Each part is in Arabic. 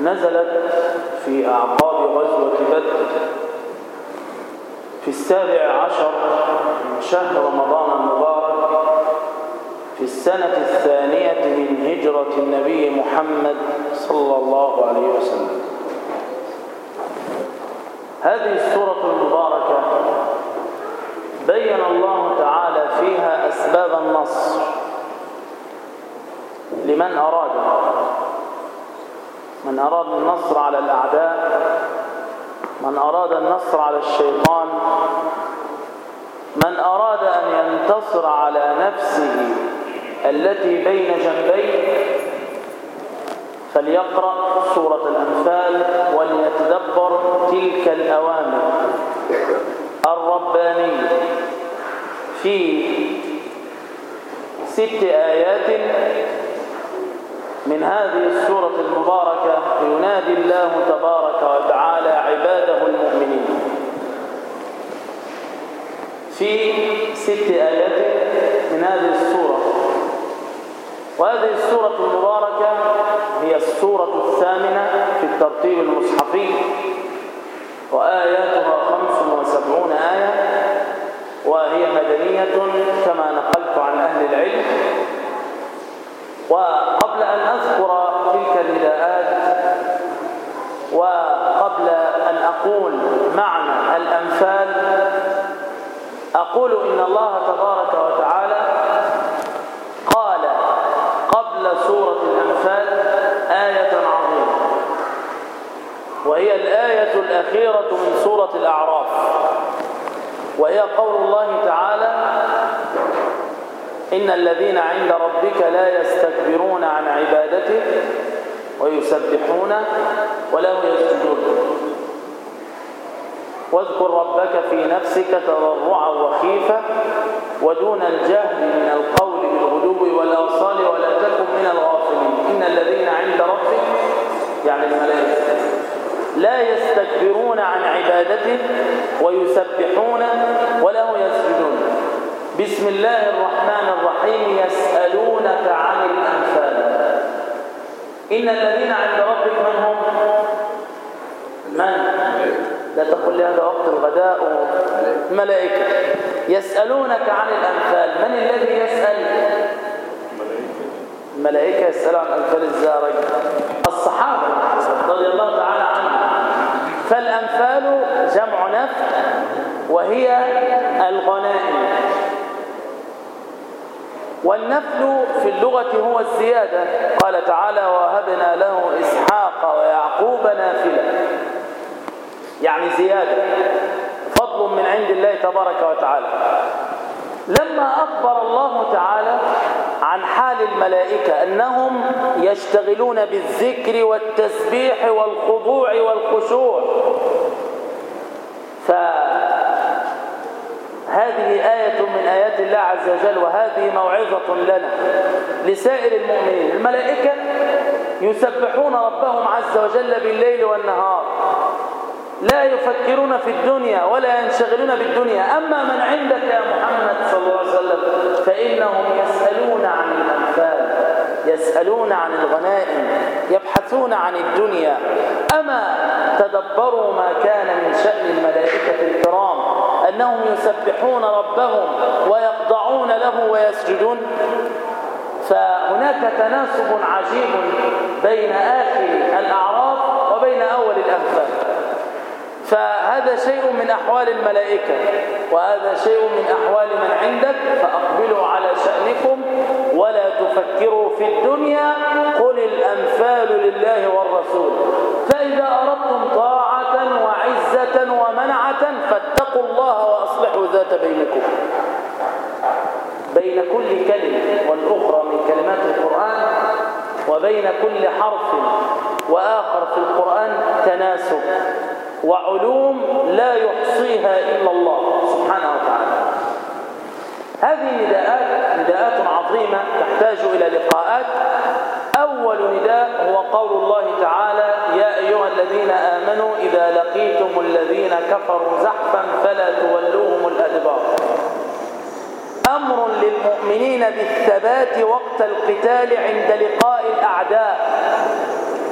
نزلت في أعقاب غزوة بدر في 17 من شهر رمضان المبارك في السنة الثانية من هجرة النبي محمد صلى الله عليه وسلم. هذه السورة المباركة بين الله تعالى فيها أسباب النصر لمن أراد النصر على الأعداء، من أراد النصر على الشيطان، من أراد أن ينتصر على نفسه التي بين جنبيه فليقرأ سورة الأنفال وليتدبر تلك الأوامر الربانية في 6 آيات من هذه السورة المباركة. ينادي الله تبارك وتعالى عباده المؤمنين في 6 آيات من هذه السورة. وهذه السورة المباركة هي السورة الثامنة في الترتيب المصحفي، وآياتها 75 آية، وهي مدنية كما نقلت عن أهل العلم. وقبل أن أذكر تلك النداءات وقبل أن أقول معنى الأنفال، أقول إن الله تبارك وتعالى قال قبل سورة الأنفال آية عظيمة، وهي الآية الأخيرة من سورة الأعراف، وهي قول الله تعالى: إن الذين عند ربك لا يستكبرون عن عبادته ويسبحونه وله يسجدون واذكر ربك في نفسك تضرعا وخيفة ودون الجهل من القول بالغدو والآصال ولا تكن من الغافلين. إن الذين عند ربك يعني الملائكة لا يستكبرون عن عبادته ويسبحونه وله يسجدون. بسم الله الرحمن الرحيم. يسألونك عن الأنفال. إن الذين عند ربك من هم؟ من؟ لا تقل لي هذا وقت الغداء. ملائكة. يسألونك عن الأنفال. من الذي يسأل؟ الملائكة يسأل عن الأنفال الزارج الصحابة رضي الله تعالى عنهم. فالأنفال جمع نفل وهي الغنائم، والنفل في اللغة هو الزيادة. قال تعالى: ووهبنا له إسحاق ويعقوب نافلة، يعني زيادة، فضل من عند الله تبارك وتعالى. لما أخبر الله تعالى عن حال الملائكة أنهم يشتغلون بالذكر والتسبيح والخضوع والخشوع، فهذه آية من آيات الله عز وجل، وهذه موعظة لنا لسائر المؤمنين. الملائكة يسبحون ربهم عز وجل بالليل والنهار، لا يفكرون في الدنيا ولا ينشغلون بالدنيا. أما من عندك يا محمد صلى الله عليه وسلم فإنهم يسألون عن الأنفال، يسألون عن الغنائم، يبحثون عن الدنيا. أما تدبروا ما كان من شأن الملائكة الكرام أنهم يسبحون ربهم ويخضعون له ويسجدون. فهناك تناسب عجيب بين آخر الأعراف وبين أول الأنفال. فهذا شيء من أحوال الملائكة، وهذا شيء من أحوال من عندك. فأقبلوا على شأنكم ولا تفكروا في الدنيا، قل الأنفال لله والرسول. فإذا أردتم طاعة وعزة ومنعة فاتقوا الله وأصلحوا ذات بينكم. بين كل كلمة والأخرى من كلمات القرآن وبين كل حرف وآخر في القرآن تناسب وعلوم لا يحصيها إلا الله سبحانه وتعالى. هذه نداءات عظيمة تحتاج إلى لقاءات. أول نداء هو قول الله تعالى: يا أيها الذين آمنوا إذا لقيتم الذين كفروا زحفا فلا تولوهم الأدبار. أمر للمؤمنين بالثبات وقت القتال عند لقاء الأعداء.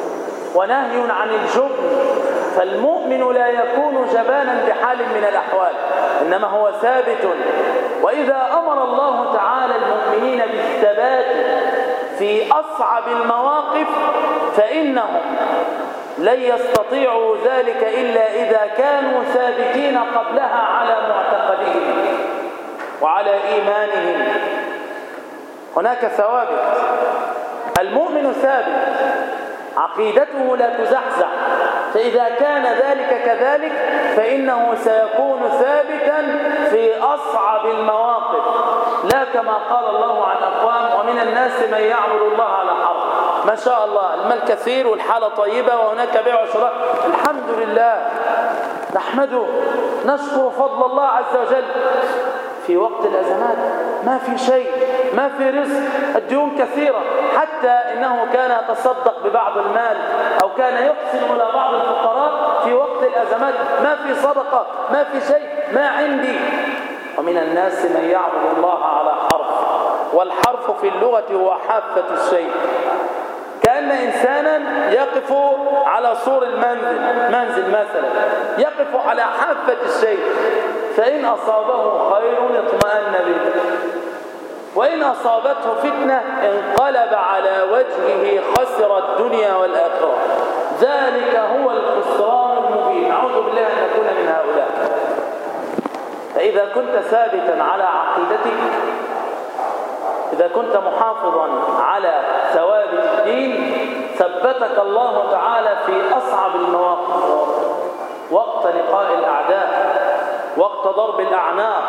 ونهي عن الجبن. فالمؤمن لا يكون جبانا بحال من الأحوال، إنما هو ثابت. وإذا أمر الله تعالى المؤمنين بالثبات في أصعب المواقف فإنهم لن يستطيعوا ذلك إلا إذا كانوا ثابتين قبلها على معتقدهم وعلى إيمانهم. هناك ثوابت. المؤمن ثابت، عقيدته لا تزحزح، فإذا كان ذلك كذلك فإنه سيكون ثابتا في أصعب المواقف، لا كما قال الله عن أقوام ومن الناس من يعبد الله على حرف. ما شاء الله المال كثير والحالة طيبة وهناك بيع وشراء، الحمد لله، نحمده نشكر فضل الله عز وجل. في وقت الأزمات ما في شيء، ما في رزق، الديون كثيرة، حتى إنه كان يتصدق ببعض المال أو كان يحسن إلى بعض الفقراء في وقت الأزمات، ما في صدقة، ما في شيء، ما عندي. ومن الناس من يعبد الله على حرف، والحرف في اللغة هو حافة الشيء، كأن إنسانا يقف على سور منزل مثلا، يقف على حافة الشيء، فإن أصابه خير اطمأن به، وإن أصابته فتنة انقلب على وجهه خسر الدنيا والآخرة. ذلك هو الخسران المبين. أعوذ بالله أن نكون من هؤلاء. فإذا كنت ثابتا على عقيدتك، إذا كنت محافظا على ثوابت الدين، ثبتك الله تعالى في أصعب المواقف، وقت لقاء الأعداء، وقت ضرب الأعناق.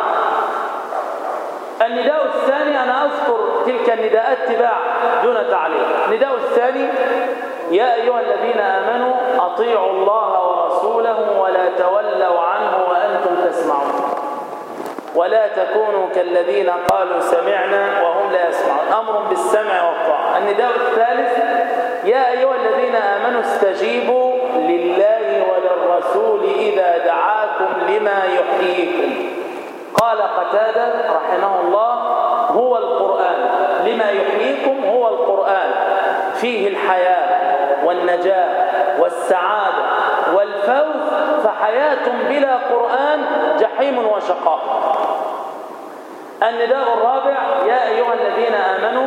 النداء الثاني، أنا أذكر تلك النداءات تباع دون تعليق. النداء الثاني: يا أيها الذين آمنوا أطيعوا الله ورسوله ولا تولوا عنه وأنتم تسمعون ولا تكونوا كالذين قالوا سمعنا وهم لا يسمعون. أمر بالسمع والطاعة. النداء الثالث: يا أيها الذين آمنوا استجيبوا لله وللرسول إذا دعاكم لما يحييكم. قال قتادة رحمه الله: هو القرآن، لما يحييكم هو القرآن، فيه الحياة والنجاة والسعادة والفوز، فحياة بلا قرآن جحيم وشقاء. النداء الرابع: يا أيها الذين آمنوا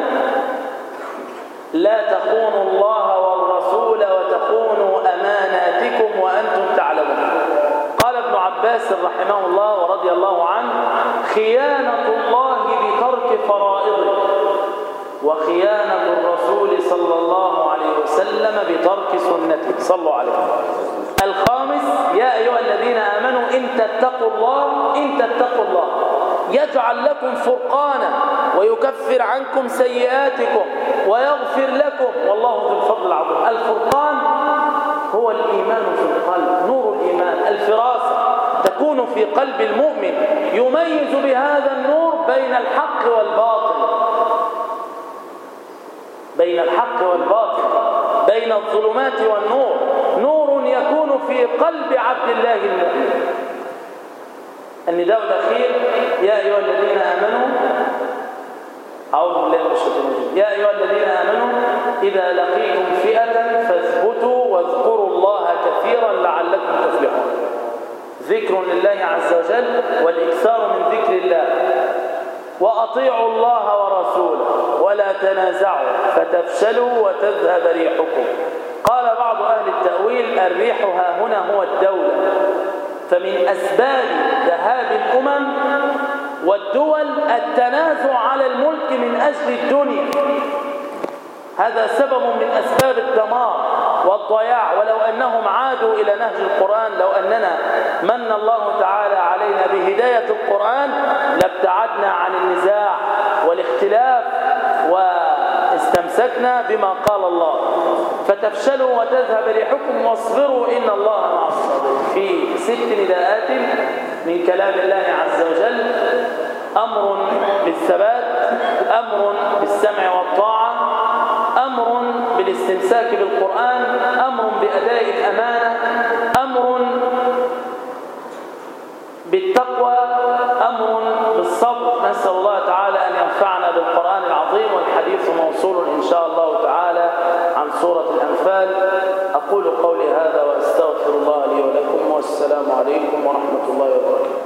لا تخونوا الله والرسول وتخونوا أماناتكم وأنتم تعلمون. قال ابن عباس رحمه الله ورضي الله عنه: خيانة الله بترك فرائضه، وخيانة الرسول صلى الله عليه وسلم بترك سنته صلوا عليه. الخامس: يا أيها الذين آمنوا إن تتقوا الله يجعل لكم فرقانا ويكفر عنكم سيئاتكم ويغفر لكم والله ذو الفضل العظيم. الفرقان هو الإيمان في القلب، نور الإيمان، الفراسة تكون في قلب المؤمن، يميز بهذا النور بين الحق والباطل، بين الظلمات والنور. نور يكون في قلب عبد الله المؤمن. النداء الأخير: يا أيها الذين آمنوا، أعوذ بالله من الشيطان الرجيم، يا أيها الذين آمنوا إذا لقيتم فئة فاثبتوا واذكروا الله كثيرا لعلكم تفلحون. ذكر لله عز وجل والإكثار من ذكر الله. وأطيعوا الله ورسوله ولا تنازعوا فتفشلوا وتذهب ريحكم. قال بعض أهل التأويل: الريح ها هنا هو الدولة، فمن أسباب ذهاب الأمم والدول التنازع على الملك من أجل الدنيا. هذا سبب من أسباب الدمار والضياع. ولو أنهم عادوا إلى نهج القرآن، لو أننا من الله تعالى علينا بهداية القرآن، لابتعدنا عن النزاع والاختلاف واستمسكنا بما قال الله. فتفشلوا وتذهب ريحكم واصبروا إن الله مع الصابرين. في 6 نداءات من كلام الله عز وجل: أمر بالثبات، أمر بالسمع والطاعة، أمر بالاستمساك بالقرآن، أمر بأداء الأمانة، أمر بالتقوى، أمر بالصبر. نسأل الله تعالى أن ينفعنا بالقرآن العظيم. والحديث موصول إن شاء الله تعالى عن سورة الأنفال. أقول قولي هذا وأستغفر الله لي ولكم، والسلام عليكم ورحمة الله وبركاته.